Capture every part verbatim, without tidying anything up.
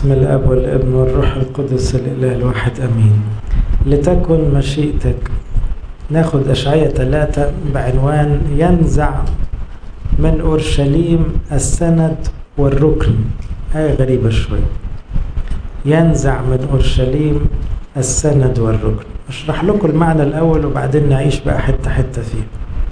بسم الاب والابن والروح القدس الاله الواحد امين. لتكن مشيئتك. ناخد اشعياء ثلاثة بعنوان ينزع من اورشليم السند والركن. آية غريبة شوي. ينزع من اورشليم السند والركن. اشرح لكم المعنى الاول وبعدين نعيش بقى حتة حتة فيه.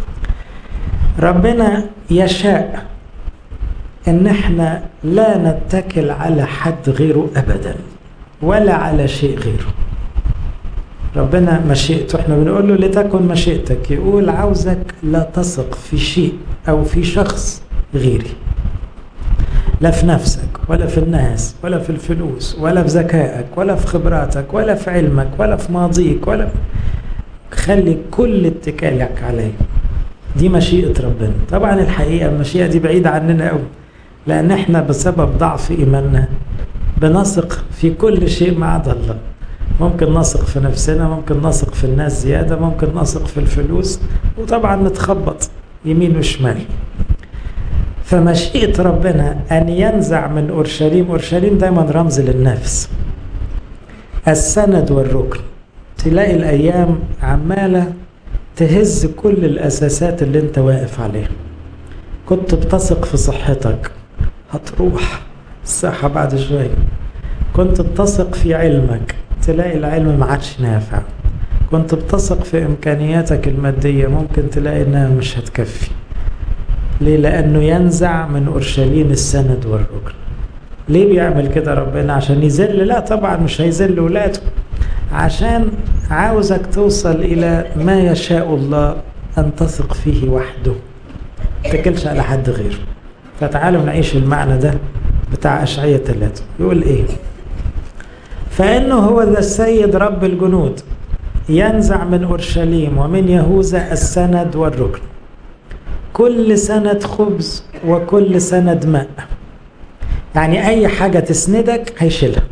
ربنا يشاء ان احنا لا نتكل على حد غيره ابدا ولا على شيء غيره. ربنا مشيئته، احنا بنقول له لتكن مشيئتك، يقول عاوزك لا تثق في شيء او في شخص غيري، لا في نفسك ولا في الناس ولا في الفلوس ولا في ذكائك ولا في خبراتك ولا في علمك ولا في ماضيك، ولا خلي كل اتكالك عليه. دي مشيئة ربنا. طبعا الحقيقة المشيئة دي بعيدة عننا قوي، لأن احنا بسبب ضعف إيماننا بنثق في كل شيء ما عدا الله. ممكن نثق في نفسنا، ممكن نثق في الناس زيادة، ممكن نثق في الفلوس، وطبعا نتخبط يمين وشمال. فمشيئة ربنا أن ينزع من أورشليم، أورشليم دايما رمز للنفس، السند والركن. تلاقي الأيام عمالة تهز كل الأساسات اللي انت واقف عليها. كنت بتثق في صحتك، هتروح الصحة بعد شوية. كنت بتثق في علمك، تلاقي العلم ما عادش نافع. كنت بتثق في إمكانياتك المادية، ممكن تلاقي إنها مش هتكفي. ليه؟ لأنه ينزع من أورشليم السند والركن. ليه بيعمل كده ربنا؟ عشان يذل؟ لا طبعا مش هيذل ولاده، عشان عاوزك توصل إلى ما يشاء الله أن تثق فيه وحده، تكلش على حد غيره. فتعالوا نعيش المعنى ده بتاع أشعياء ثلاثة. يقول إيه؟ فإنه هو ذا السيد رب الجنود ينزع من أورشليم ومن يهوذا السند والركن، كل سند خبز وكل سند ماء. يعني أي حاجة تسندك هيشيلها،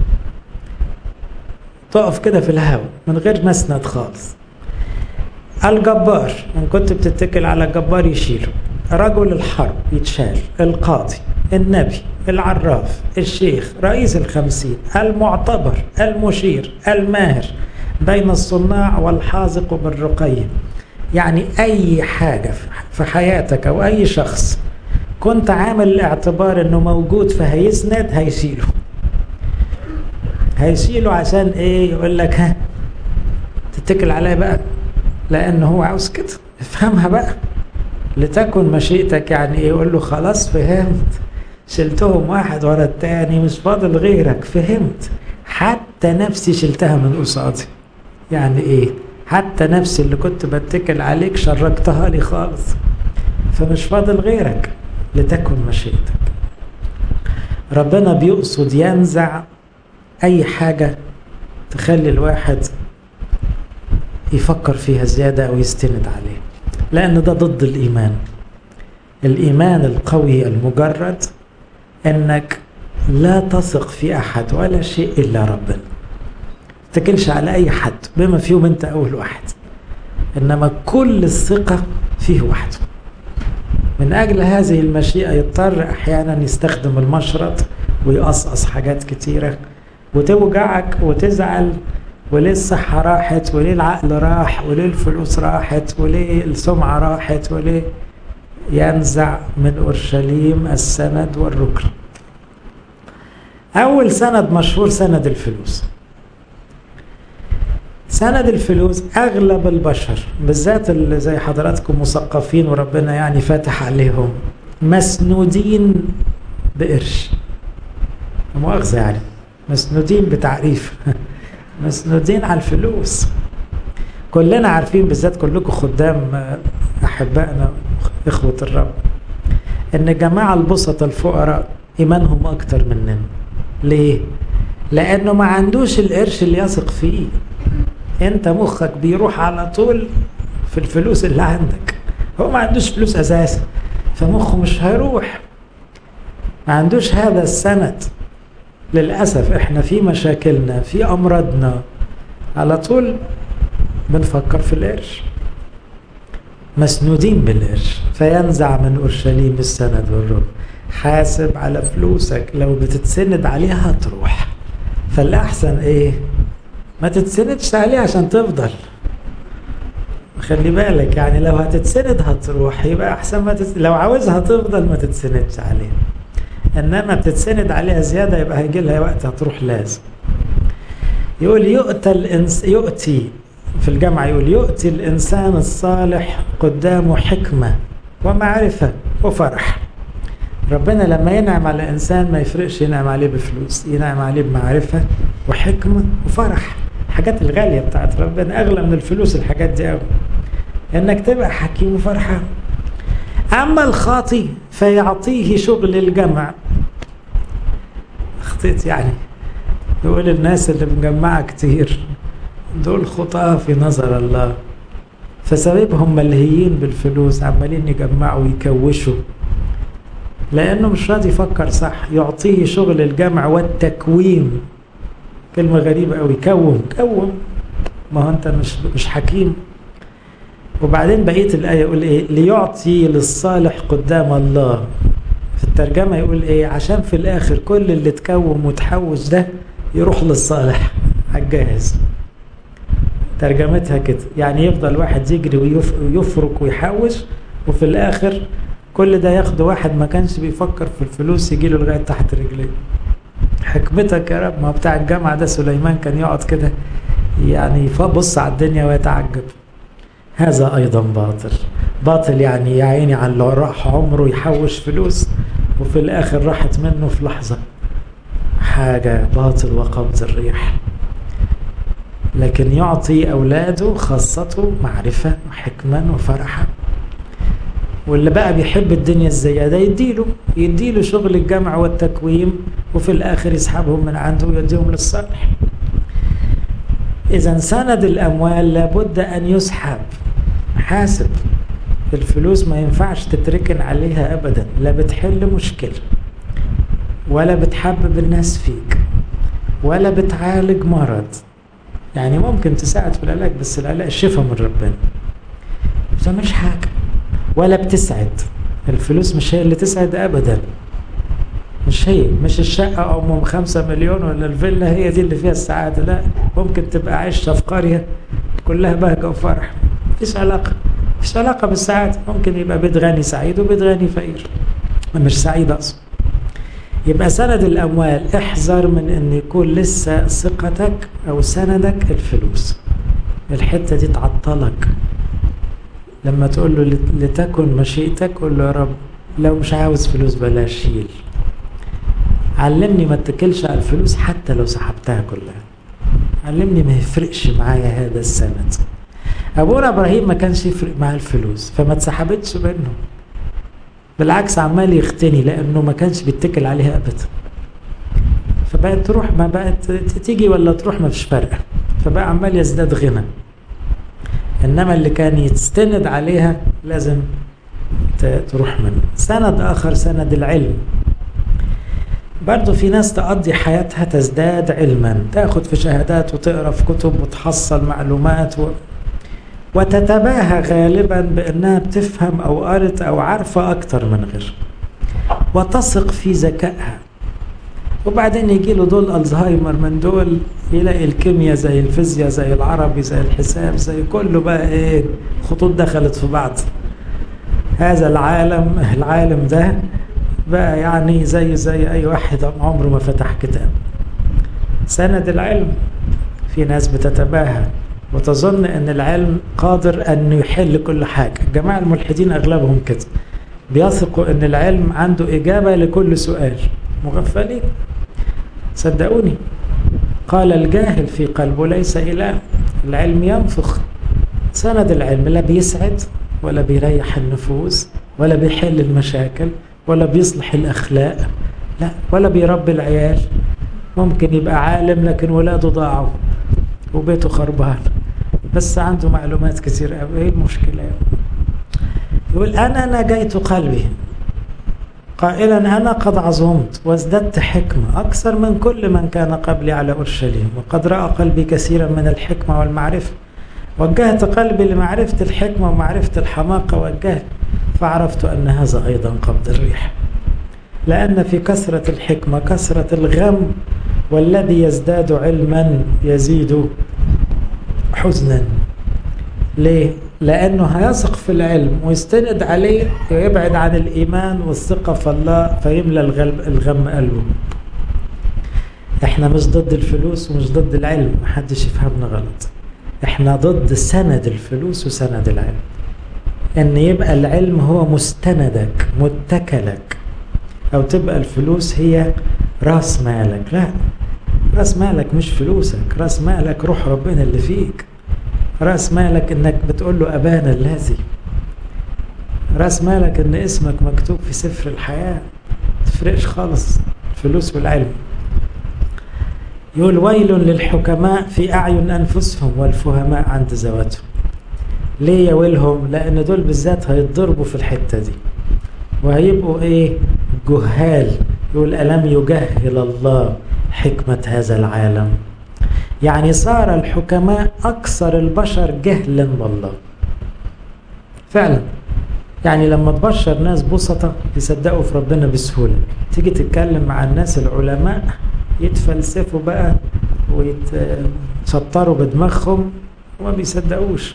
تقف كده في الهواء من غير مسند خالص. الجبار ان كنت بتتكل على الجبار يشيله، رجل الحرب يتشال، القاضي، النبي، العراف، الشيخ، رئيس الخمسين، المعتبر، المشير، الماهر بين الصناع والحاذق بالرقي. يعني اي حاجة في حياتك او اي شخص كنت عامل الاعتبار انه موجود فهيسند، هيشيله هيشيله عشان ايه؟ يقول لك ها تتكل عليه بقى، لانه هو عاوز كده. افهمها بقى. لتكن مشيئتك يعني ايه؟ يقول له خلاص فهمت، شلتهم واحد ورا التاني، مش فاضل غيرك، فهمت. حتى نفسي شلتها من قصادي. يعني ايه؟ حتى نفسي اللي كنت بتكل عليك شركتها لي خالص، فمش فاضل غيرك. لتكن مشيئتك. ربنا بيقصد ينزع أي حاجة تخلي الواحد يفكر فيها زيادة أو يستند عليه، لأن ده ضد الإيمان. الإيمان القوي المجرد أنك لا تثق في أحد ولا شيء إلا ربنا، تكلش على أي حد بما فيهم أنت أول واحد، إنما كل الثقة فيه وحده. من أجل هذه المشيئة يضطر أحيانا يستخدم المشرط ويقصقص حاجات كتيرة وتوجعك وتزعل، وليه الصحة راحت، وليه العقل راح، وليه الفلوس راحت، وليه السمعة راحت، وليه. ينزع من أورشليم السند والركن. أول سند مشهور سند الفلوس. سند الفلوس أغلب البشر بالذات اللي زي حضراتكم مثقفين وربنا يعني فاتح عليهم، مسنودين بقرش، مؤاخذة يعني، مسنودين بتعريف مسنودين على الفلوس. كلنا عارفين، بالذات كلكم خدام أحبائنا إخوة الرب، إن جماعة البسطة الفقراء إيمانهم أكتر مننا. ليه؟ لأنه ما عندوش القرش اللي يثق فيه. أنت مخك بيروح على طول في الفلوس اللي عندك، هو ما عندوش فلوس أساسا، فمخه مش هيروح، ما عندوش هذا السند. للأسف احنا في مشاكلنا في أمراضنا على طول بنفكر في القرش، مسنودين بالقرش. فينزع من أورشليم السند والركن. حاسب على فلوسك، لو بتتسند عليها هتروح. فالأحسن إيه؟ ما تتسندش عليه عشان تفضل. خلي بالك يعني لو هتتسند هتروح، يبقى أحسن ما تتسند. لو عاوزها تفضل ما تتسندش عليه، إنما بتتسند عليها زيادة يبقى هيجي لها وقت هتروح لازم. يقول يؤتى الإنس يؤتي في الجامعة، يقول يؤتي الإنسان الصالح قدامه حكمة ومعرفة وفرح. ربنا لما ينعم على إنسان ما يفرقش ينعم عليه بفلوس، ينعم عليه بمعرفة وحكمة وفرح. الحاجات الغالية بتاعت ربنا أغلى من الفلوس الحاجات دي أوي، إنك تبقى حكيم وفرحان. أما الخاطي فيعطيه شغل الجمع. خطيت يعني، يقول الناس اللي مجمعة كتير دول خطاة في نظر الله، فسببهم ملهيين بالفلوس، عمالين يجمعوا ويكوشوا، لأنه مش راضي يفكر صح. يعطيه شغل الجمع والتكويم. كلمة غريبة أوي، كوم كوم، ما هو أنت مش مش حكيم. وبعدين بقية الآية يقول إيه؟ ليعطي للصالح قدام الله. في الترجمة يقول إيه؟ عشان في الآخر كل اللي تكوم وتحوش ده يروح للصالح على الجاهز. ترجمتها كده، يعني يفضل واحد يجري ويفرك ويحوش، وفي الآخر كل ده ياخد واحد ما كانش بيفكر في الفلوس يجيله لغاية تحت رجليه. حكمتك يا رب. ما بتاع الجامعة ده سليمان كان يقعد كده يعني يبص على الدنيا ويتعجب. هذا أيضا باطل. باطل يعني يا عيني على اللي راح عمره يحوش فلوس وفي الآخر راحت منه في لحظة. حاجة باطل وقبض الريح. لكن يعطي أولاده خاصته معرفة وحكمة وفرحة. واللي بقى بيحب الدنيا الزيادة يديله يديله شغل الجمع والتكويم، وفي الآخر يسحبهم من عنده ويديهم للصالح. إذا سند الأموال لابد أن يسحب. حاسب الفلوس، ما ينفعش تتركن عليها أبدا، لا بتحل مشكلة ولا بتحبب الناس فيك ولا بتعالج مرض. يعني ممكن تساعد في العلاج بس العلاج الشفاء من ربنا، ما بتعملش حاجة. ولا بتسعد. الفلوس مش هي اللي تسعد أبدا، مش هي، مش الشقة أو خمسة مليون ولا الفيلا هي دي اللي فيها السعادة. لا، ممكن تبقى عايشة في قرية كلها بهجة وفرح، مفيش علاقة مفيش علاقة بالسعادة. ممكن يبقى بيت غني سعيد وبيت غني فقير، مش سعيد أصلا. يبقى سند الأموال احذر من أن يكون لسه ثقتك أو سندك الفلوس. الحتة دي تعطلك. لما تقول له لتكن مشيئتك قول له يا رب لو مش عاوز فلوس بلاش شيل. علمني ما اتكلش على الفلوس حتى لو سحبتها كلها. علمني ما يفرقش معايا هذا السند. أبونا إبراهيم ما كانش يفرق معاه الفلوس فما اتسحبتش منه، بالعكس عمال يختني لأنه ما كانش بيتكل عليها أبدا. فبقت تروح، ما بقت تيجي ولا تروح ما فيش فرق، فبقى عمال يزداد غنى. إنما اللي كان يتستند عليها لازم تروح منه. سند آخر سند العلم. برضو في ناس تقضي حياتها تزداد علما، تاخد في شهادات وتقرأ في كتب وتحصل معلومات و... وتتباهى غالبا بأنها بتفهم أو قرت أو عارفة أكتر من غير، وتثق في ذكائها. وبعدين يجي له دول ألزهايمر من دول، يلاقي الكيمياء زي الفيزياء زي العربي زي الحساب زي كله بقى ايه، خطوط دخلت في بعض. هذا العالم العالم ده بقى يعني زي زي أي واحد عمره ما فتح كتاب. سند العلم. في ناس بتتباهى وتظن أن العلم قادر أن يحل كل حاجة. الجماعة الملحدين أغلبهم كده، بيثقوا أن العلم عنده إجابة لكل سؤال. مغفلين صدقوني. قال الجاهل في قلبه ليس إله. العلم ينفخ. سند العلم لا بيسعد ولا بيريح النفوس ولا بيحل المشاكل ولا بيصلح الأخلاق، لا، ولا بيربي العيال. ممكن يبقى عالم لكن ولاده ضاعوا وبيته خربان، بس عنده معلومات كثيرة. ايه المشكلة؟ يقول أنا نجيت قلبي قائلا أنا قد عظمت وازددت حكمة أكثر من كل من كان قبلي على أورشليم، وقد رأى قلبي كثيرا من الحكمة والمعرفة. وجهت قلبي لمعرفة الحكمة ومعرفة الحماقة والجهل، فعرفت أن هذا أيضا قبض الريح. لأن في كثرة الحكمة كثرة الغم والذي يزداد علما يزيد حزنا. ليه؟ لأنه هيثق في العلم ويستند عليه ويبعد عن الإيمان والثقة في الله فيملى الغم قلبه. احنا مش ضد الفلوس ومش ضد العلم، محدش يفهمنا غلط. احنا ضد سند الفلوس وسند العلم، ان يبقى العلم هو مستندك متكلك، او تبقى الفلوس هي راس مالك. لا، راس مالك مش فلوسك، راس مالك روح ربنا اللي فيك، راس مالك انك بتقول له ابانا الذي، راس مالك ان اسمك مكتوب في سفر الحياة. تفرقش خالص الفلوس والعلم. يقول ويل للحكماء في أعين أنفسهم والفهماء عند ذواتهم. ليه يويلهم؟ لأن دول بالذات هيتضربوا في الحتة دي وهيبقوا إيه؟ جهال. يقول ألم يجهل الله حكمة هذا العالم؟ يعني صار الحكماء أكثر البشر جهلا بالله فعلا. يعني لما تبشر ناس بسطة يصدقوا في ربنا بسهولة، تيجي تتكلم مع الناس العلماء يتفلسفوا بقى ويتشطروا بدماغهم وما بيصدقوش،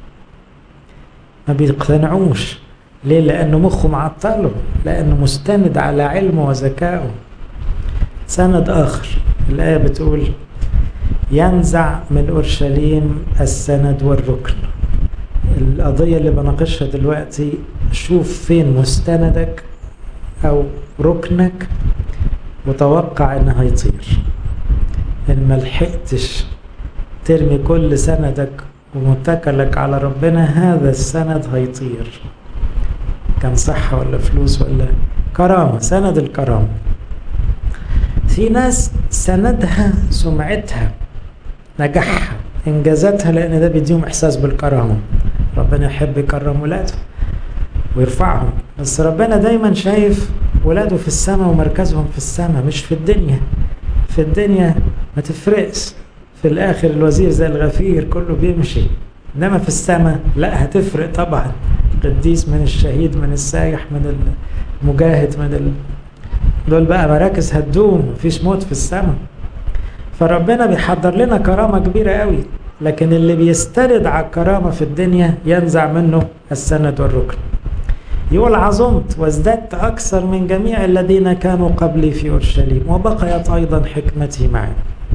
ما بيقتنعوش. ليه؟ لأنه مخه معطله، لأنه مستند على علمه وذكائه. سند آخر الآية بتقول ينزع من أورشليم السند والركن. القضية اللي بناقشها دلوقتي، شوف فين مستندك أو ركنك وتوقع إنه هيطير. إن ملحقتش ترمي كل سندك ومتكلك على ربنا، هذا السند هيطير. كان صحة ولا فلوس ولا كرامة، سند الكرامة. في ناس سندها سمعتها، نجاحها، إنجازاتها، لأن ده بيديهم إحساس بالكرامة. ربنا يحب يكرم ولاده ويرفعهم، بس ربنا دايما شايف ولاده في السماء ومركزهم في السماء مش في الدنيا. في الدنيا ما تفرقش، في الآخر الوزير زي الغفير كله بيمشي. إنما في السماء لا، هتفرق طبعا. قديس من الشهيد، من السايح، من المجاهد، من ال... دول بقى مراكز هتدوم، مفيش موت في السماء. فربنا بيحضر لنا كرامة كبيرة قوي، لكن اللي بيستند على الكرامة في الدنيا ينزع منه السند والركن. يقول عظمت وازددت أكثر من جميع الذين كانوا قبلي في أورشليم وبقيت أيضا حكمتي معي.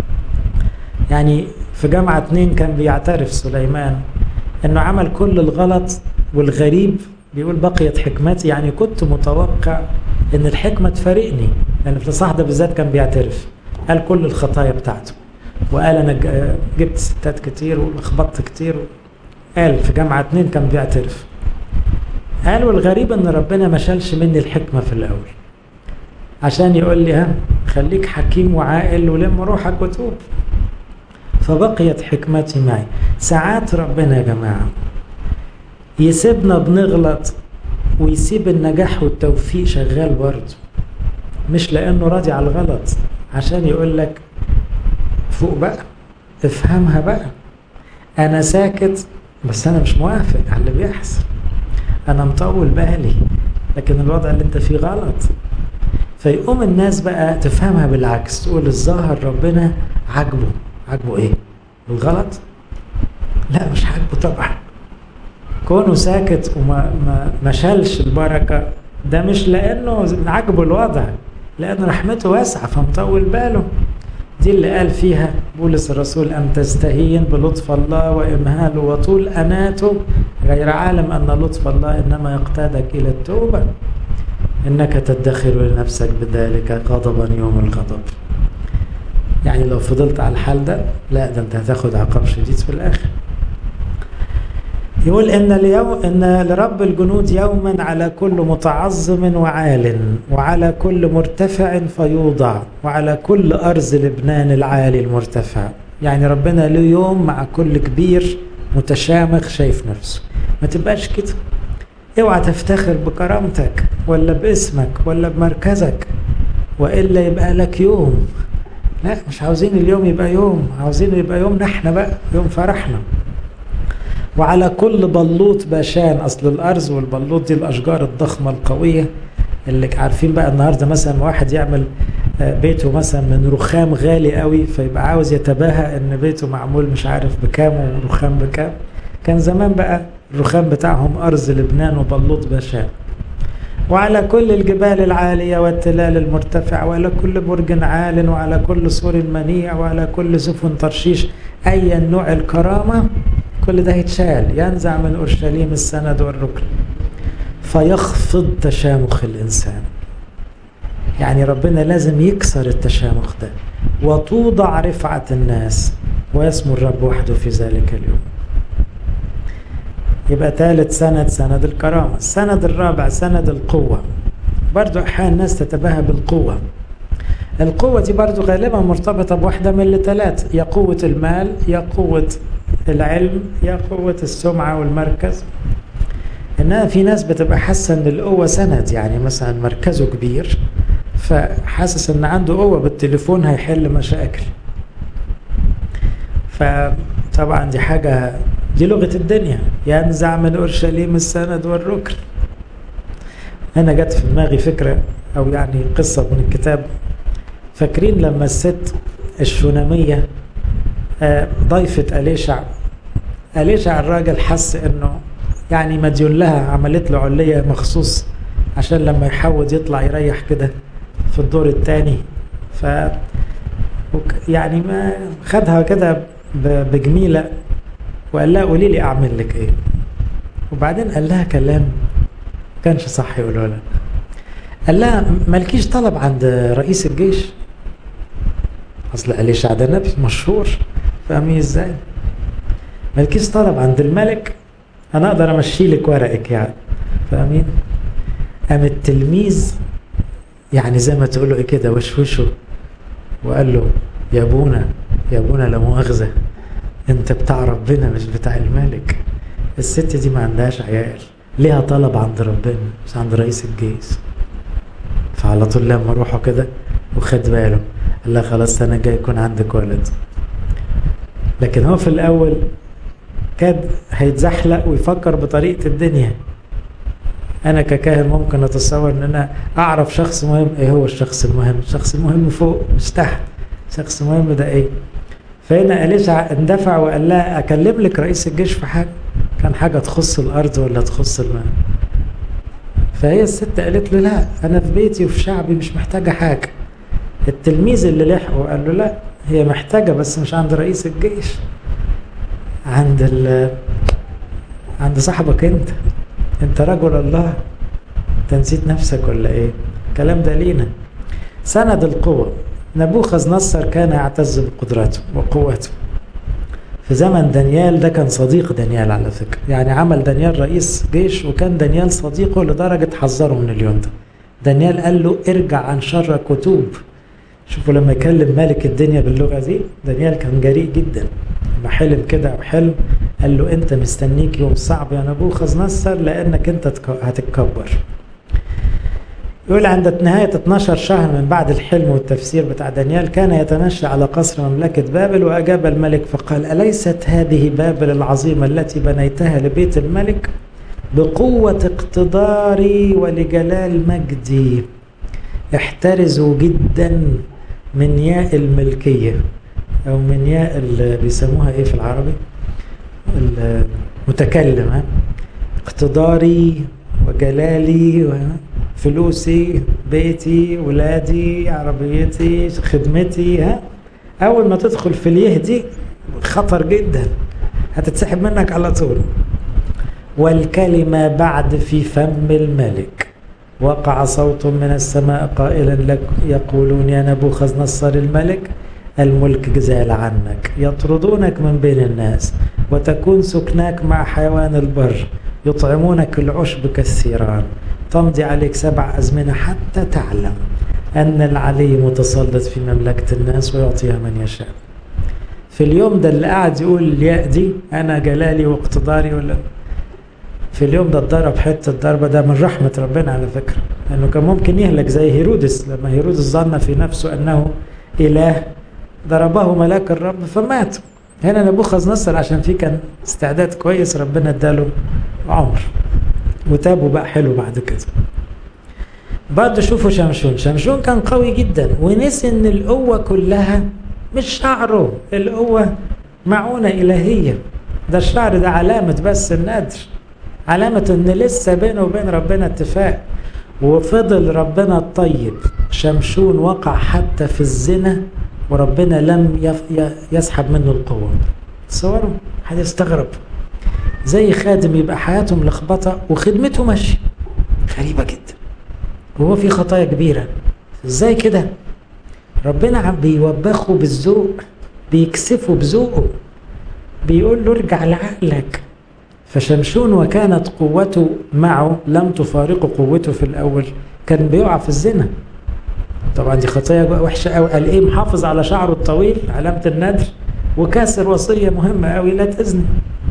يعني في جامعة اتنين كان بيعترف سليمان أنه عمل كل الغلط والغريب، بيقول بقيت حكمتي، يعني كنت متوقع أن الحكمة تفارقني. لأن في الإصحاح ده بالذات كان بيعترف، قال كل الخطايا بتاعته، وقال أنا جبت ستات كتير ولخبطت كتير. قال في جامعة اتنين كان بيعترف، قال والغريب أن ربنا ما شالش مني الحكمة في الأول عشان يقول لي ها خليك حكيم وعاقل ولم روحك وتوب. فبقيت حكمتي معي. ساعات ربنا يا جماعة يسيبنا بنغلط ويسيب النجاح والتوفيق شغال برضه، مش لأنه راضي على الغلط، عشان يقول لك فوق بقى، افهمها بقى. أنا ساكت بس أنا مش موافق على اللي بيحصل، أنا مطول بالي، لكن الوضع اللي أنت فيه غلط. فيقوم الناس بقى تفهمها بالعكس، تقول الظاهر ربنا عجبه. عجبه إيه؟ الغلط؟ لا مش عجبه طبعا. كونه ساكت وما ما ما شالش البركة ده مش لأنه عجبه الوضع، لأن رحمته واسعة فمطول باله. دي اللي قال فيها بولس الرسول أم تستهين بلطف الله وإمهاله وطول أناته غير عالم أن لطف الله إنما يقتادك إلى التوبة، إنك تدخر لنفسك بذلك غضبا يوم الغضب. يعني لو فضلت على الحال ده لا، ده أنت هتاخد عقاب شديد في الآخر. يقول إن اليوم إن لرب الجنود يوما على كل متعظم وعال وعلى كل مرتفع فيوضع وعلى كل أرز لبنان العالي المرتفع. يعني ربنا له يوم مع كل كبير متشامخ شايف نفسه. ما تبقاش كده، اوعى تفتخر بكرامتك ولا باسمك ولا بمركزك وإلا يبقى لك يوم. لا، مش عاوزين اليوم يبقى يوم، عاوزين يبقى يوم نحن بقى، يوم فرحنا. وعلى كل بلوط باشان. أصل الأرز والبلوط دي الأشجار الضخمة القوية اللي عارفين بقى النهاردة مثلا واحد يعمل بيته مثلا من رخام غالي قوي فيبقى عاوز يتباهى ان بيته معمول مش عارف بكام ورخام بكام. كان زمان بقى الرخام بتاعهم أرز لبنان وبلوط بشام. وعلى كل الجبال العالية والتلال المرتفع وعلى كل برج عال وعلى كل سور منيع وعلى كل سفن ترشيش أي نوع الكرامة كل ده يتشال، ينزع من أورشليم السند والركن فيخفض تشامخ الإنسان. يعني ربنا لازم يكسر التشامخ ده وتوضع رفعة الناس ويسمو الرب وحده في ذلك اليوم. يبقى ثالث سند سند الكرامة. السند الرابع سند القوة. برضو أحيانا الناس تتباهى بالقوة. القوة دي برضو غالبا مرتبطة بواحدة من الثلاث، يا قوة المال يا قوة العلم يا قوة السمعة والمركز. إنها في ناس بتبقى حاسة إن القوة سند، يعني مثلا مركزه كبير فحاسس إن عنده قوة بالتليفون هيحل مشاكل. فطبعا دي حاجة، دي لغة الدنيا، ينزع من أورشليم السند والركن. أنا جت في دماغي فكرة أو يعني قصة من الكتاب. فاكرين لما الست الشونامية ضيفة أليشع، أليشع الراجل حس إنه يعني مديون لها، عملت له علية مخصوص عشان لما يحاول يطلع يريح كده في الدور الثاني. ف يعني ما خدها كده بجميلة وقال لها قولي لي أعمل لك إيه. وبعدين قال لها كلام كانش صح يقوله لها. قال لها مالكيش طلب عند رئيس الجيش؟ أصل أليشع ده نبي مشهور، فاهمين إزاي؟ مالكيش طلب عند الملك؟ أنا أقدر أمشي لك ورقك يعني، فاهمين؟ قام التلميذ يعني زي ما تقولوا إيه كده وشوشه وقال له يا أبونا يا أبونا لا مؤاخذة، أنت بتاع ربنا مش بتاع الملك. الست دي ما عندهاش عيال، ليها طلب عند ربنا مش عند رئيس الجيش. فعلى طول لما روحوا كده وخد باله قال لها خلاص أنا جاي يكون عندك ولد. لكن هو في الأول كاد هيتزحلق ويفكر بطريقة الدنيا. أنا ككاهن ممكن أتصور أن أنا أعرف شخص مهم. إيه هو الشخص المهم؟ الشخص المهم فوق مش تحت. الشخص المهم ده إيه؟ فهنا أليشع اندفع وقال لها أكلم لك رئيس الجيش في حاجة؟ كان حاجة تخص الأرض ولا تخص الماء؟ فهي الست قالت له لا، أنا في بيتي وفي شعبي مش محتاجة حاجة. التلميذ اللي لحقه قال له لا، هي محتاجة بس مش عند رئيس الجيش، عند ال عند صاحبك انت انت رجل الله، انت نسيت نفسك ولا ايه؟ الكلام ده لينا. سند القوة. نبوخذ نصر كان يعتز بقدراته وقوته. في زمن دانيال، ده كان صديق دانيال على فكرة، يعني عمل دانيال رئيس جيش وكان دانيال صديقه لدرجة حذره من اليوم ده. دانيال قال له ارجع عن شرك وتوب. شوفوا لما يكلم مالك الدنيا باللغة دي، دانيال كان جريء جدا. لما حلم كده وحلم قال له انت مستنيك يوم صعب يا نبوخذ نصر لانك انت هتتكبر. يقول عند نهاية اثناشر شهر من بعد الحلم والتفسير بتاع دانيال كان يتمشى على قصر مملكة بابل، وأجاب الملك فقال أليست هذه بابل العظيمة التي بنيتها لبيت الملك؟ بقوة اقتداري ولجلال مجدي. احترزوا جدا من ياء الملكية أو من ياء اللي بيسموها إيه في العربي؟ المتكلم. ها؟ اقتداري وجلالي، فلوسي، بيتي، ولادي، عربيتي، خدمتي. ها؟ أول ما تدخل في اليه دي خطر جدا، هتتسحب منك على طول. والكلمة بعد في فم الملك. وقع صوت من السماء قائلا لك يقولون يا نبوخذ نصر الملك الملك زال عنك، يطردونك من بين الناس، وتكون سكناك مع حيوان البر، يطعمونك العشب كالثيران، تمضي عليك سبع أزمنة حتى تعلم أن العلي متسلط في مملكة الناس ويعطيها من يشاء. في اليوم ده اللي قاعد يقول الياء دي أنا جلالي واقتداري، ولا في اليوم ده اتضرب حتة ضربة. ده من رحمة ربنا على فكرة، لأنه كان ممكن يهلك زي هيرودس. لما هيرودس ظن في نفسه أنه إله ضربه ملاك الرب فمات. هنا نبوخذ نصر عشان فيه كان استعداد كويس، ربنا اداله عمر وتابوا بقى حلو بعد كده. برضه شوفوا شمشون. شمشون كان قوي جدا ونسي ان القوة كلها مش شعره، القوة معونة إلهية. ده الشعر ده علامة بس النادر، علامة ان لسه بينه وبين ربنا اتفاق. وفضل ربنا الطيب. شمشون وقع حتى في الزنا وربنا لم يسحب منه القوة. تصوروا، حد يستغرب زي خادم يبقى حياته ملخبطة وخدمته ماشية، غريبة جدا، وهو في خطايا كبيرة. ازاي كده؟ ربنا عم بيوبخه بالذوق، بيكسفه بذوقه، بيقول له ارجع لعقلك. فشمشون وكانت قوته معه لم تفارق قوته في الأول، كان بيقع في الزنا. طبعا دي خطايا وحشة قوي. قال ايه؟ محافظ على شعره الطويل، علامة الندر، وكاسر وصية مهمة قوي، لا تزني.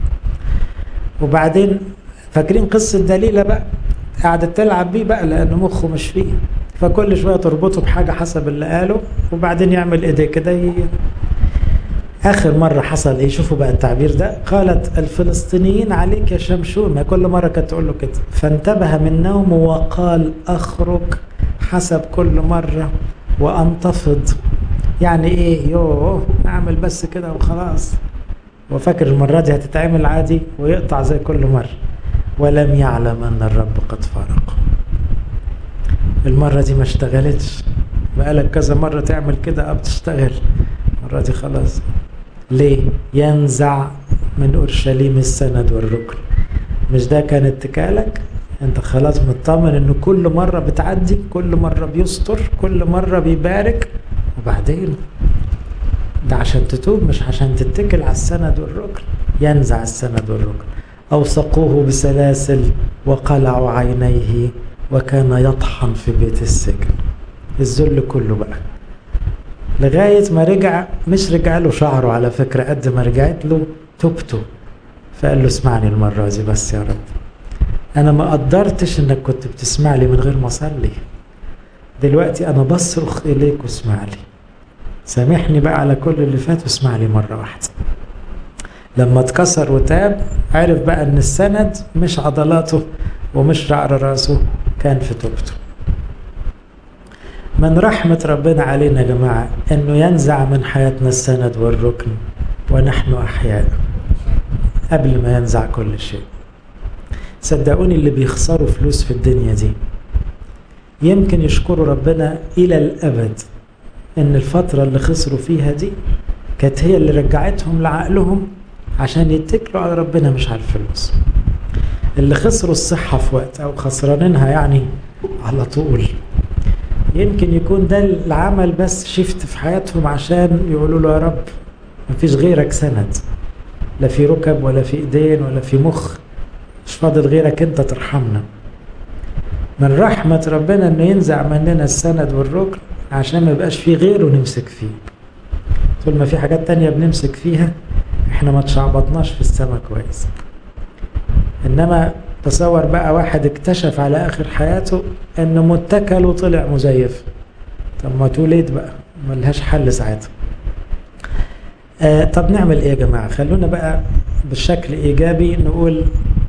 وبعدين فاكرين قصة دليلة بقى؟ قعدت تلعب بيه بقى لأنه مخه مش فيه، فكل شوية تربطه بحاجة حسب اللي قاله، وبعدين يعمل ايديه كده ي... آخر مرة حصل ايه؟ شوفوا بقى التعبير ده. قالت الفلسطينيين عليك يا شمشون، ما كل مرة كانت تقول له كده. فانتبه من نومه وقال اخرج حسب كل مرة وانتفض. يعني ايه؟ يوه اعمل بس كده وخلاص، وفاكر المرة دي هتتعمل عادي ويقطع زي كل مرة. ولم يعلم ان الرب قد فارق. المرة دي ما اشتغلتش، بقالك كذا مرة تعمل كده اب تشتغل، المرة دي خلاص. ليه؟ ينزع من اورشليم السند والركن. مش ده كان اتكالك؟ انت خلاص مطمن انه كل مرة بتعدي، كل مرة بيستر، كل مرة بيبارك، وبعدين ده عشان تتوب مش عشان تتكل على السند والركن. ينزع السند والركن. أوثقوه بسلاسل وقلعوا عينيه وكان يطحن في بيت السجن. الذل كله بقى لغاية ما رجع. مش رجع له شعره على فكرة قد ما رجعت له توبته. فقال له اسمعني المرة دي بس يا رب، أنا ما قدرتش إنك كنت بتسمع لي من غير ما أصلي، دلوقتي أنا بصرخ إليك واسمع لي، سامحني بقى على كل اللي فات واسمع لي مرة واحدة. لما اتكسر وتاب عرف بقى إن السند مش عضلاته ومش شعر راسه، كان في توبته. من رحمة ربنا علينا يا جماعة إنه ينزع من حياتنا السند والركن ونحن أحياء قبل ما ينزع كل شيء. صدقوني اللي بيخسروا فلوس في الدنيا دي يمكن يشكروا ربنا إلى الأبد إن الفترة اللي خسروا فيها دي كانت هي اللي رجعتهم لعقلهم عشان يتكلوا على ربنا مش على الفلوس. اللي خسروا الصحة في وقت أو خسرانينها يعني على طول، يمكن يكون ده العمل بس شفت في حياتهم عشان يقولوا له يا رب مفيش غيرك سند، لا في ركب ولا في ايدين ولا في مخ، مش فاضل غيرك انت ترحمنا. من رحمة ربنا انه ينزع مننا السند والركن عشان ما يبقاش فيه غيره نمسك فيه. طول ما في حاجات تانية بنمسك فيها احنا ما تشعبطناش في السماء كويس. انما تصور بقى واحد اكتشف على اخر حياته انه متكل وطلع مزيف، طب ما تولد بقى ملهاش حل ساعتها. آه طب نعمل ايه يا جماعة؟ خلونا بقى بشكل ايجابي نقول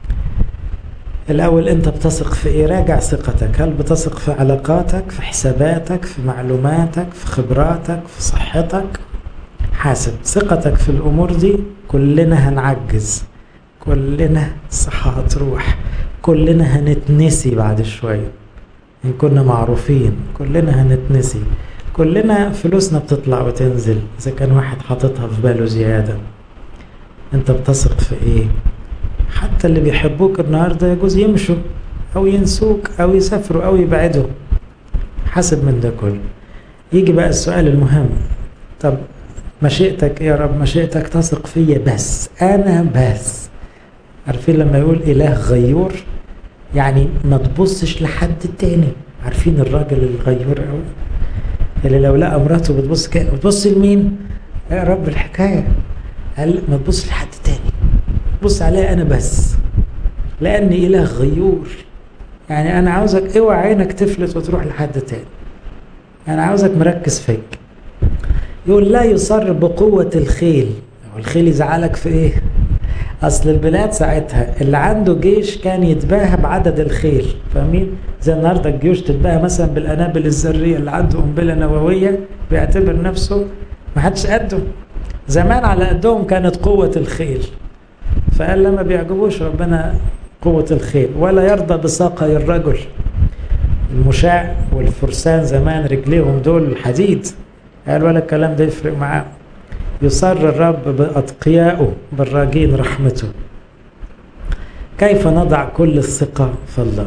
الاول انت بتثق في ايه؟ راجع ثقتك. هل بتثق في علاقاتك، في حساباتك، في معلوماتك، في خبراتك، في صحتك؟ حاسب ثقتك في الامور دي. كلنا هنعجز، كلنا الصحة هتروح، كلنا هنتنسي بعد شوية إن كنا معروفين، كلنا هنتنسي، كلنا فلوسنا بتطلع وتنزل إذا كان واحد حاططها في باله زيادة. أنت بتثق في إيه؟ حتى اللي بيحبوك النهاردة يجوز يمشوا أو ينسوك أو يسافروا أو يبعدوا. حاسب من ده كله. يجي بقى السؤال المهم، طب مشيئتك يا رب؟ مشيئتك تثق فيا بس، أنا بس. عارفين لما يقول إله غيور يعني ما تبصش لحد تاني. عارفين الراجل الغيور قوي اللي لو لقى مراته بتبص كده بتبص لمين؟ يا رب الحكاية قال ما تبص لحد تاني، بص عليا أنا بس، لأني إله غيور. يعني أنا عاوزك اوعى عينك تفلت وتروح لحد تاني، أنا عاوزك مركز فيك. يقول لا يصر بقوة الخيل. والخيل يزعلك في إيه؟ اصل البلاد ساعتها اللي عنده جيش كان يتباهى بعدد الخيل، فاهمين؟ زي النهارده الجيوش تتباهى مثلا بالقنابل الذريه، اللي عنده قنبله نوويه بيعتبر نفسه ما حدش قده. زمان على قدهم كانت قوه الخيل، فقال لما بيعجبوش ربنا قوه الخيل، ولا يرضى بساقي الرجل. المشاع والفرسان زمان رجليهم دول حديد، قال ولا الكلام ده يفرق معاه. يصر الرب بأتقيائه بالراجين رحمته. كيف نضع كل الثقة في الله؟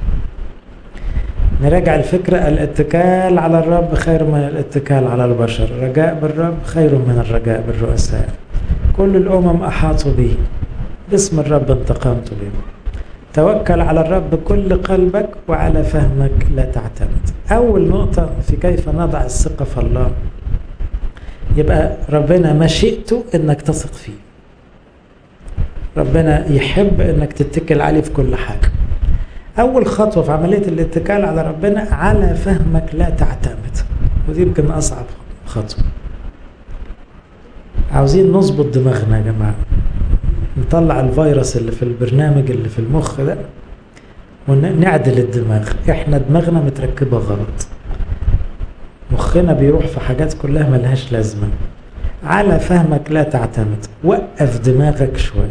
نراجع الفكرة: الاتكال على الرب خير من الاتكال على البشر، الرجاء بالرب خير من الرجاء بالرؤساء. كل الأمم أحاطوا به، باسم الرب انتقمت به. توكل على الرب بكل قلبك وعلى فهمك لا تعتمد. أول نقطة في كيف نضع الثقة في الله، يبقى ربنا مشيئته انك تثق فيه. ربنا يحب انك تتكل عليه في كل حاجة. اول خطوة في عملية الاتكال على ربنا: على فهمك لا تعتمد. ودي يمكن اصعب خطوة. عاوزين نظبط دماغنا يا جماعة، نطلع الفيروس اللي في البرنامج اللي في المخ ده ونعدل الدماغ. احنا دماغنا متركبة غلط، مخنا بيروح في حاجات كلها ملهاش لازمة. على فهمك لا تعتمد، وقف دماغك شوية.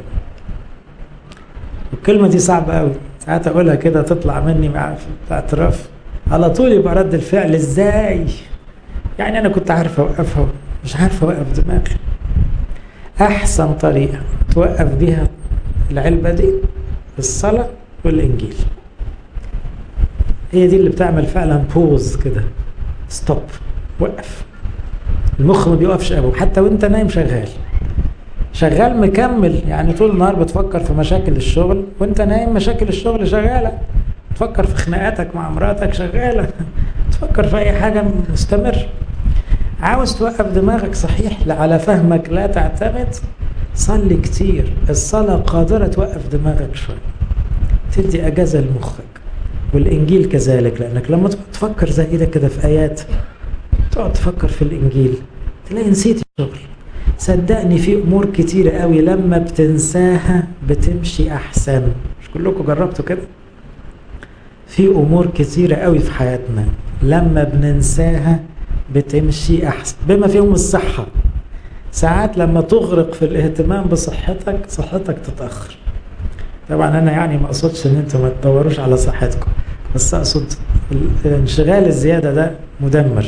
الكلمة دي صعبة قوي، ساعات اقولها كده تطلع مني مع اعتراف على طول يبقى رد الفعل ازاي؟ يعني انا كنت عارفة اوقفها، مش عارفة اوقف دماغي. احسن طريقة توقف بيها العلبة دي الصلاة والانجيل. هي دي اللي بتعمل فعلا بوز كده، ستوب، وقف. المخ ما بيوقفش ابو، حتى وانت نايم شغال شغال مكمل. يعني طول النهار بتفكر في مشاكل الشغل وانت نايم، مشاكل الشغل شغالة. تفكر في خناقاتك مع مراتك شغالة. تفكر في اي حاجة مستمر. عاوز توقف دماغك صحيح على فهمك لا تعتمد، صلي كتير. الصلاة قادرة توقف دماغك شوية، تدي اجازة لمخك. والانجيل كذلك، لانك لما تفكر زي ده كده في ايات، تقعد تفكر في الانجيل تلاقي نسيت الشغل. صدقني في امور كتيرة قوي لما بتنساها بتمشي احسن. مش كلكم جربتوا كده؟ في امور كتيرة قوي في حياتنا لما بننساها بتمشي احسن، بما فيهم الصحة. ساعات لما تغرق في الاهتمام بصحتك صحتك تتأخر. طبعا انا يعني ما اقصدش ان انتم ما تدوروش على صحتكم، بس اقصد الانشغال الزيادة ده مدمر.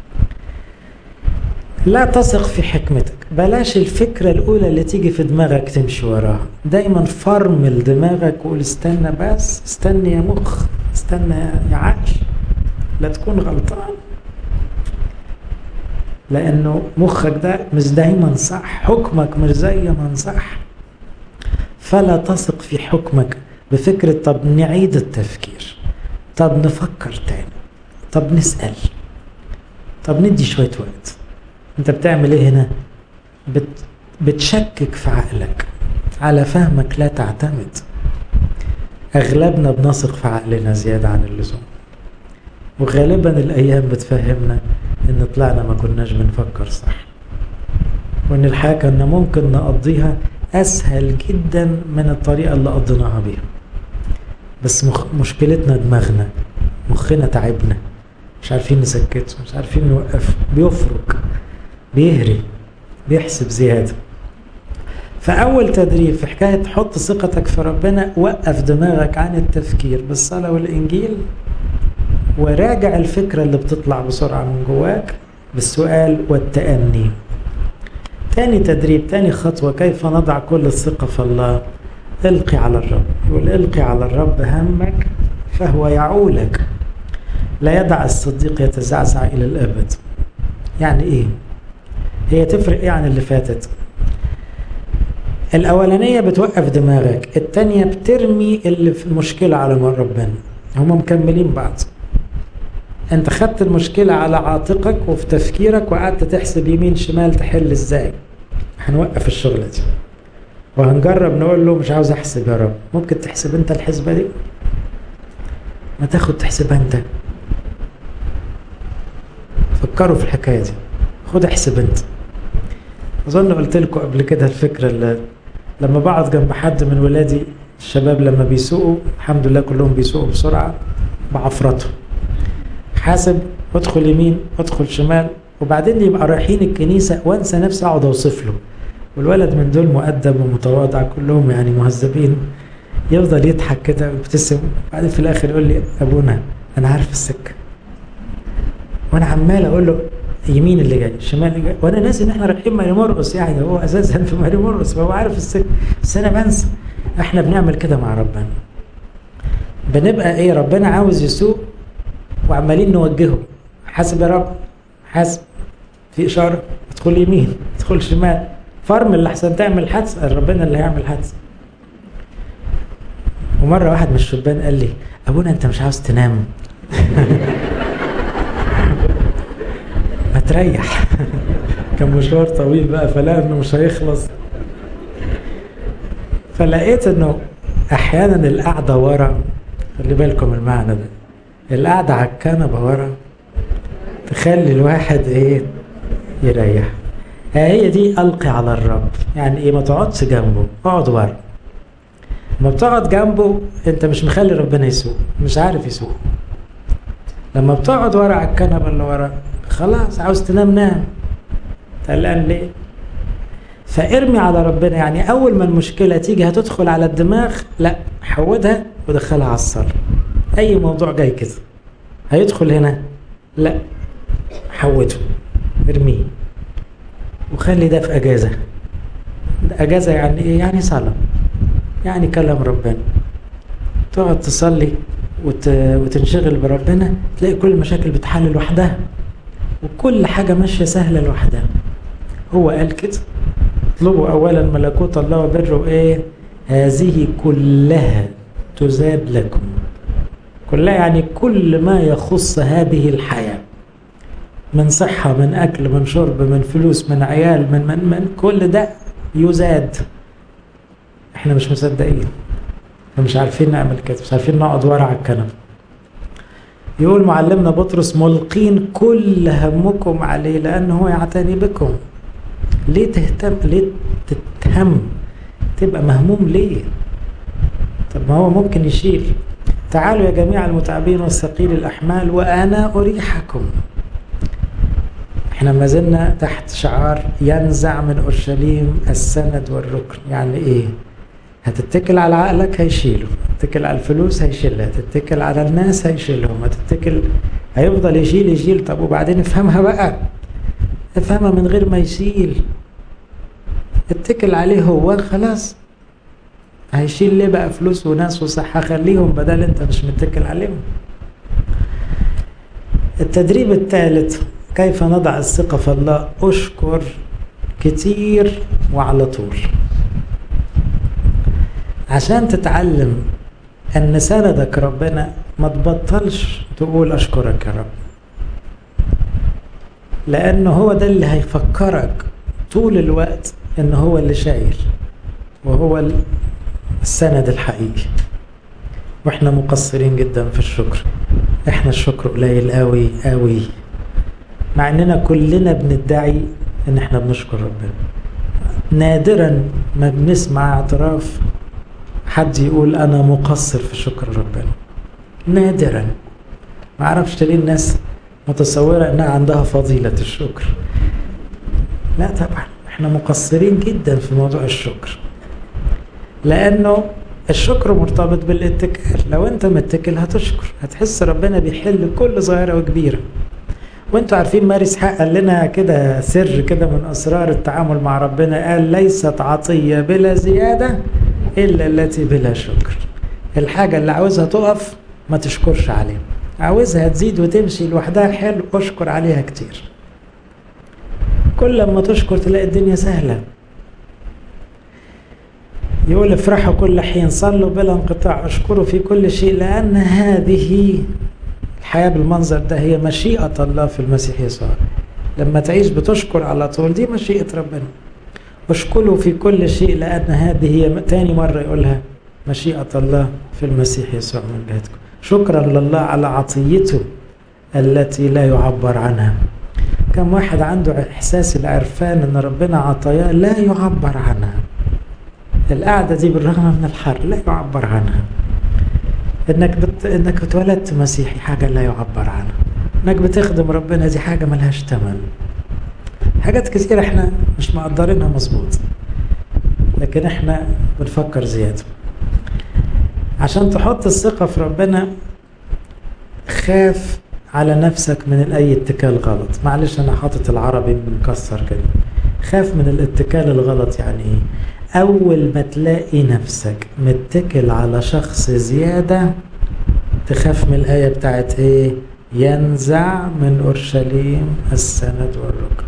لا تثق في حكمتك، بلاش الفكرة الاولى اللي تيجي في دماغك تمشي وراها. دايما فرمل دماغك وقول استنى، بس استنى يا مخ، استنى يا عقل، لا تكون غلطان. لانه مخك ده مش دايما صح، حكمك مش زي ما صح. فلا تثق في حكمك بفكرة طب نعيد التفكير، طب نفكر تاني، طب نسأل، طب ندي شوية وقت. انت بتعمل ايه هنا؟ بت بتشكك في عقلك. على فهمك لا تعتمد. اغلبنا بنثق في عقلنا زيادة عن اللزوم، وغالبا الايام بتفهمنا ان طلعنا ما كناش بنفكر صح، وان الحياة كنا ممكن نقضيها اسهل جدا من الطريقة اللي قضيناها بيها. بس مخ... مشكلتنا دماغنا، مخنا تعبنا، مش عارفين نسكته، مش عارفين نوقفه، بيفرق، بيهري، بيحسب زيادة. فأول تدريب في حكاية حط ثقتك في ربنا: وقف دماغك عن التفكير بالصلاة والإنجيل، وراجع الفكرة اللي بتطلع بسرعة من جواك بالسؤال والتأني. تاني تدريب، تاني خطوة: كيف نضع كل الثقة في الله؟ القي على الرب. يقول القي على الرب همك فهو يعولك، لا يدع الصديق يتزعزع إلى الأبد. يعني إيه؟ هي تفرق إيه عن اللي فاتت؟ الأولانية بتوقف دماغك، التانية بترمي اللي في المشكلة على ربنا. هما مكملين بعض. انت خدت المشكلة على عاتقك وفي تفكيرك وقعدت تحسب يمين شمال تحل ازاي. هنوقف الشغلة دي وهنجرب نقول له مش عاوز احسب يا رب. ممكن تحسب انت الحسبة دي؟ ما تاخد تحسبها انت. فكروا في الحكاية دي، خد احسب انت. اظن قلت لكم قبل كده الفكرة اللي لما بقعد جنب حد من ولادي الشباب لما بيسوقوا، الحمد لله كلهم بيسوقوا بسرعة، بعفرته، حاسب ادخل يمين ادخل شمال، وبعدين يبقى رايحين الكنيسة وانسى نفسي اقعد اوصف له، والولد من دول مؤدب ومتواضع كلهم يعني مهذبين، يفضل يضحك كده ويبتسم، بعدين في الاخر يقول لي ابونا انا عارف السكة، وانا عمال اقول له يمين اللي جاي شمال اللي جاي، وانا ناسي ان احنا رايحين ماري مرقس، يعني هو اساسا في ماري مرقس فهو عارف السكة، بس انا بنسى. احنا بنعمل كده مع ربنا، بنبقى ايه، ربنا عاوز يسوق وعمالين نوجهه، حاسب يا رب حاسب، في اشاره ادخل يمين ادخل شمال، فرم اللي احسن تعمل حادثه، ربنا اللي هيعمل حادثه. ومره واحد من الشبان قال لي ابونا انت مش عاوز تنام؟ ما تريح. كان مشوار طويل بقى فلا انه مش هيخلص. فلقيت انه احيانا القعده ورا، خلي بالكم المعنى ده، القعده على الكنبه ورا تخلي الواحد ايه يريح. هي دي القي على الرب، يعني ايه، ما تقعدش جنبه، اقعد ورا. لما بتقعد جنبه انت مش مخلي ربنا يسوق، مش عارف يسوق. لما بتقعد ورا على الكنبه اللي ورا خلاص عاوز تنام نام، قلقان ليه؟ فارمي على ربنا، يعني اول ما المشكله تيجي هتدخل على الدماغ، لا حودها ودخلها على الصلاه. اي موضوع جاي كده هيدخل هنا، لا حوده ارميه وخلي ده في اجازه. اجازه يعني ايه؟ يعني صلاه، يعني كلام ربنا. تقعد تصلي وت... وتنشغل بربنا، تلاقي كل المشاكل بتحل لوحدها، وكل حاجه ماشيه سهله لوحدها. هو قال كده اطلبوا اولا ملكوت الله وبره، ايه هذه كلها تزاد لكم. كلها يعني كل ما يخص هذه الحياه، من صحه من اكل من شرب من فلوس من عيال من من من كل ده يزاد. احنا مش مصدقين، مش عارفين نعمل كده، مش عارفين نقعد ورا على الكنبه. يقول معلمنا بطرس ملقين كل همكم عليه لانه هو يعتني بكم. ليه تهتم؟ ليه تتهم؟ تبقى مهموم ليه؟ طب ما هو ممكن يشيل. تعالوا يا جميع المتعبين والثقيل الاحمال وانا اريحكم. احنا ما زلنا تحت شعار ينزع من اورشليم السند والركن. يعني ايه؟ هتتكل على عقلك هيشيله، هتتكل على الفلوس هيشيلها، هتتكل على الناس هيشيلهم، هتتكل هيفضل يشيل يشيل. طب وبعدين افهمها بقى، افهمها من غير ما يشيل. اتكل عليه هو خلاص، هيشيل ليه بقى فلوس وناس وصحة؟ خليهم بدل انت مش متكل عليهم. التدريب الثالث كيف نضع الثقة في الله. اشكر كتير وعلى طول، عشان تتعلم ان سندك ربنا. ما تبطلش تقول اشكرك يا رب، لانه هو ده اللي هيفكرك طول الوقت ان هو اللي شايل وهو السند الحقيقي. واحنا مقصرين جدا في الشكر، احنا الشكر قليل قوي قوي، مع اننا كلنا بندعي ان احنا بنشكر ربنا. نادرا ما بنسمع اعتراف حد يقول انا مقصر في شكر ربنا، نادرا. ما اعرفش ليه الناس متصورة انها عندها فضيلة الشكر. لا طبعا احنا مقصرين جدا في موضوع الشكر، لانه الشكر مرتبط بالاتكال. لو انت متكل هتشكر، هتحس ربنا بيحل كل صغيرة وكبيرة. وانتوا عارفين ماري اسحاق قال لنا كده سر كده من اسرار التعامل مع ربنا، قال ليست عطية بلا زيادة الا التي بلا شكر. الحاجة اللي عاوزها تقف ما تشكرش عليها، عاوزها تزيد وتمشي لوحدها حلو، اشكر عليها كتير. كل ما تشكر تلاقي الدنيا سهلة. يقول افرحوا كل حين، صلوا بلا انقطاع، اشكروا في كل شيء، لأن هذه الحياة بالمنظر ده هي مشيئة الله في المسيح يسوع. لما تعيش بتشكر على طول، دي مشيئة ربنا. اشكروا في كل شيء لأن هذه هي، تاني مرة يقولها، مشيئة الله في المسيح يسوع من جهتكم. شكرا لله على عطيته التي لا يعبر عنها. كم واحد عنده إحساس العرفان أن ربنا عطاياه لا يعبر عنها، القعدة دي بالرغم من الحر لا يعبر عنها. انك بت... انك اتولدت مسيحي حاجة لا يعبر عنها. انك بتخدم ربنا دي حاجة ملهاش تمن. حاجات كتير احنا مش مقدرينها مظبوط، لكن احنا بنفكر زيادة. عشان تحط الثقة في ربنا خاف على نفسك من اي اتكال غلط. معلش انا حاطط العربي بنكسر كده. خاف من الاتكال الغلط يعني ايه؟ اول ما تلاقي نفسك متكل على شخص زيادة تخاف من الآية بتاعت ايه؟ ينزع من اورشليم السند والركن.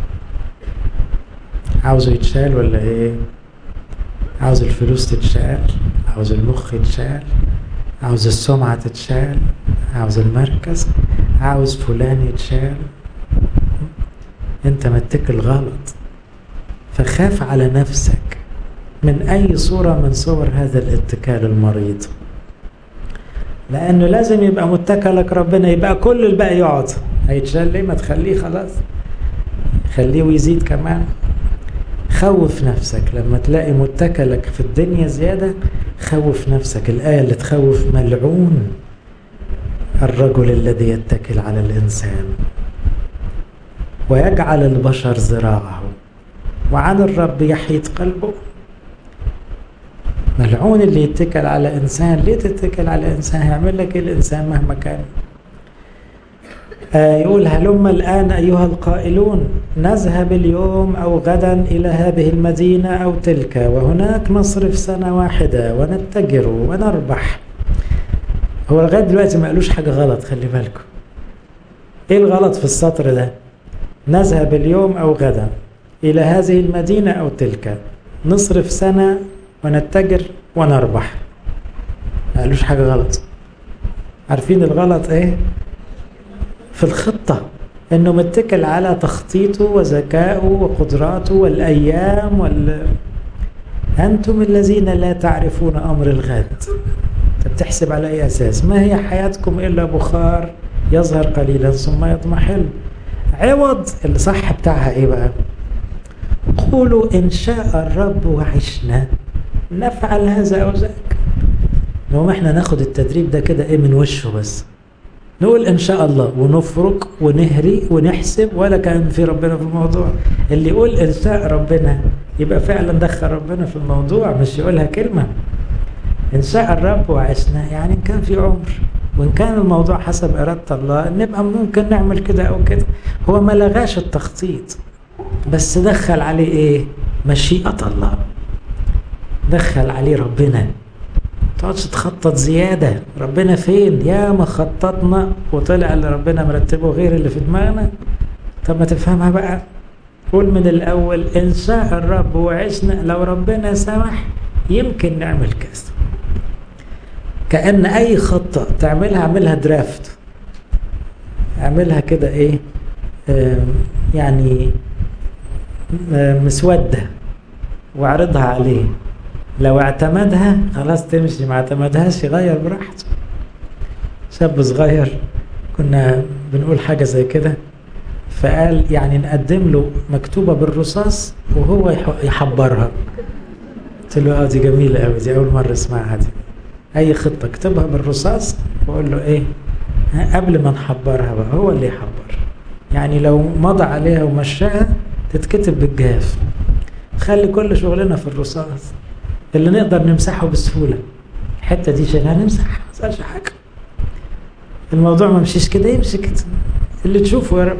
عاوزه يتشال ولا ايه؟ عاوز الفلوس تتشال، عاوز المخ يتشال، عاوز السمعة تتشال، عاوز المركز، عاوز فلان يتشال. انت متكل غلط. فخاف على نفسك من اي صورة من صور هذا الاتكال المريض، لانه لازم يبقى متكلك ربنا، يبقى كل الباقي يقعد. هيتشال ليه؟ ما تخليه خلاص، خليه ويزيد كمان. خوف نفسك لما تلاقي متكلك في الدنيا زيادة، خوف نفسك. الآية اللي تخوف: ملعون الرجل الذي يتكل على الإنسان ويجعل البشر ذراعه وعن الرب يحيط قلبه. ملعون اللي يتكل على إنسان. ليه تتكل على إنسان؟ هيعمل لك إيه الإنسان مهما كان؟ آه يقول: هلم الآن أيها القائلون نذهب اليوم أو غدا إلى هذه المدينة أو تلك، وهناك نصرف سنة واحدة ونتجر ونربح. هو لغاية دلوقتي ما قالوش حاجة غلط، خلي بالكم. إيه الغلط في السطر ده؟ نذهب اليوم أو غدا إلى هذه المدينة أو تلك، نصرف سنة ونتجر ونربح. ما قالوش حاجة غلط. عارفين الغلط إيه؟ في الخطة، إنه متكل على تخطيطه وذكائه وقدراته والأيام وال... أنتم الذين لا تعرفون أمر الغد. بتحسب على أي أساس؟ ما هي حياتكم إلا بخار يظهر قليلا ثم يضمحل. عوض اللي صح بتاعها إيه بقى؟ قولوا إن شاء الرب وعشنا نفعل هذا أو ذاك. نقوم إحنا ناخد التدريب ده كده إيه من وشه بس، نقول إن شاء الله ونفرق ونهري ونحسب ولا كان في ربنا في الموضوع. اللي يقول إن شاء ربنا يبقى فعلا دخل ربنا في الموضوع، مش يقولها كلمة. إن شاء الرب وعشنا يعني إن كان في عمر وإن كان الموضوع حسب إرادة الله نبقى ممكن نعمل كده أو كده. هو ما لغاش التخطيط، بس دخل عليه إيه؟ مشيئة الله، دخل عليه ربنا. تقعدش تخطط زيادة. ربنا فين؟ يا ما خططنا وطلع اللي ربنا مرتبه غير اللي في دماغنا. طب ما تفهمها بقى. قول من الأول إن شاء الرب وعشنا، لو ربنا سمح يمكن نعمل كذا. كأن أي خطة تعملها اعملها درافت، اعملها كده إيه آه يعني آه مسودة واعرضها عليه. لو اعتمدها خلاص تمشي، ما اعتمدهاش يغير براحته. شاب صغير كنا بنقول حاجة زي كده، فقال يعني نقدم له مكتوبة بالرصاص وهو يحبرها. قلت له اه دي جميلة قوي، دي أول مرة اسمعها دي. أي خطة اكتبها بالرصاص وقول له إيه قبل ما نحبرها بقى هو اللي يحبر. يعني لو مضى عليها ومشاها تتكتب بالجاف. خلي كل شغلنا في الرصاص اللي نقدر نمسحه بسهولة. الحتة دي شغلها نمسح، ما صارش حاجة. الموضوع ما مشيش كده، يمشي كده اللي تشوفه يا رب.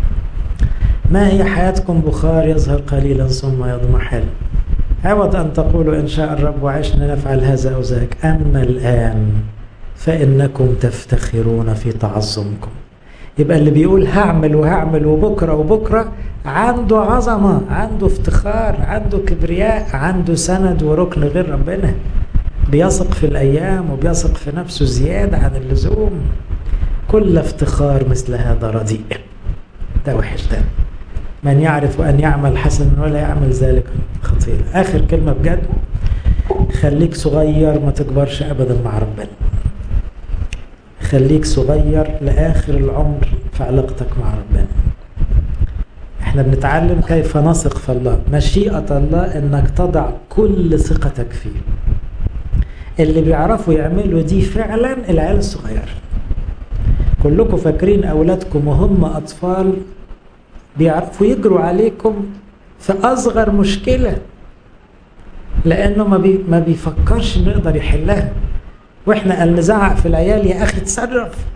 ما هي حياتكم بخار يظهر قليلا ثم يضمحل. عوض أن تقولوا إن شاء الرب وعشنا نفعل هذا أو ذاك، أما الآن فإنكم تفتخرون في تعظمكم. يبقى اللي بيقول هعمل وهعمل وبكرة وبكرة عنده عظمة، عنده افتخار، عنده كبرياء، عنده سند وركن غير ربنا. بيثق في الأيام وبيثق في نفسه زيادة عن اللزوم. كل افتخار مثل هذا رديء، ده وحش. ده من يعرف أن يعمل حسنا ولا يعمل ذلك خطير. آخر كلمة بجد، خليك صغير ما تكبرش أبدا مع ربنا. خليك صغير لآخر العمر في علاقتك مع ربنا. احنا بنتعلم كيف نثق في الله. مشيئة الله انك تضع كل ثقتك فيه. اللي بيعرفوا يعملوا دي فعلا العيال الصغير. كلكم فاكرين اولادكم وهم اطفال بيعرفوا يجروا عليكم في اصغر مشكلة، لانه ما, بي ما بيفكرش انه يقدر يحلها. واحنا قال نزعق في العيال يا اخي تصرف.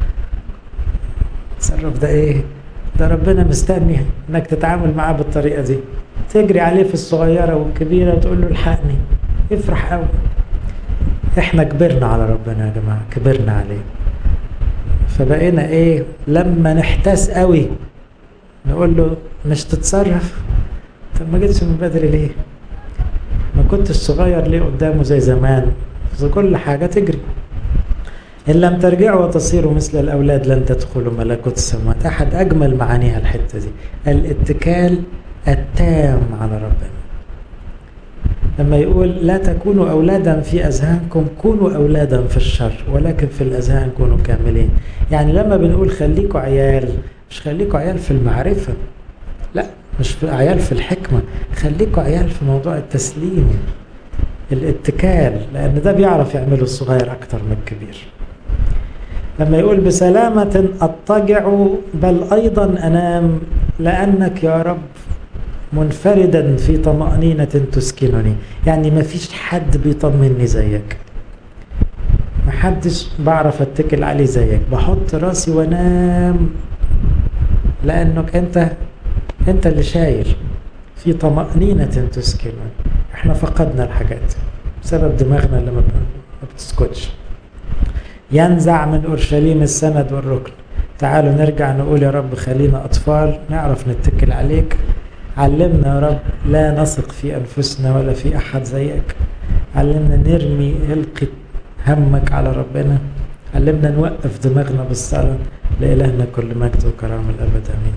تصرف ده ايه؟ ده ربنا مستني انك تتعامل معاه بالطريقة دي. تجري عليه في الصغيرة والكبيرة وتقول له الحقني، يفرح قوي. احنا كبرنا على ربنا يا جماعة، كبرنا عليه. فبقينا ايه؟ لما نحتاس قوي نقول له مش تتصرف. طب ما جيتش من بدري ليه؟ ما كنت الصغير ليه قدامه زي زمان؟ في كل حاجة تجري. إن لم ترجعوا وتصيروا مثل الأولاد لن تدخلوا ملكوت السماوات. أحد أجمل معانيها الحتة دي، الاتكال التام على ربنا. لما يقول لا تكونوا أولادا في أذهانكم، كونوا أولادا في الشر ولكن في الأذهان كونوا كاملين. يعني لما بنقول خليكوا عيال، مش خليكوا عيال في المعرفة، لا، مش في عيال في الحكمة، خليكوا عيال في موضوع التسليم، الاتكال، لأن ده بيعرف يعمله الصغير أكتر من الكبير. لما يقول بسلامة أضطجع بل أيضا أنام لأنك يا رب منفردا في طمأنينة تسكنني. يعني ما فيش حد بيطمني زيك، ما حدش بعرف اتكل عليه زيك. بحط راسي وانام لأنك أنت أنت اللي شايل في طمأنينة تسكنني. احنا فقدنا الحاجات بسبب دماغنا اللي ما بتسكتش. ينزع من أورشليم السند والركن. تعالوا نرجع نقول يا رب خلينا أطفال نعرف نتكل عليك. علمنا يا رب لا نثق في أنفسنا ولا في أحد زيك. علمنا نرمي القي همك على ربنا. علمنا نوقف دماغنا بالصلاة. لإلهنا كل مجد وكرامة الأبد آمين.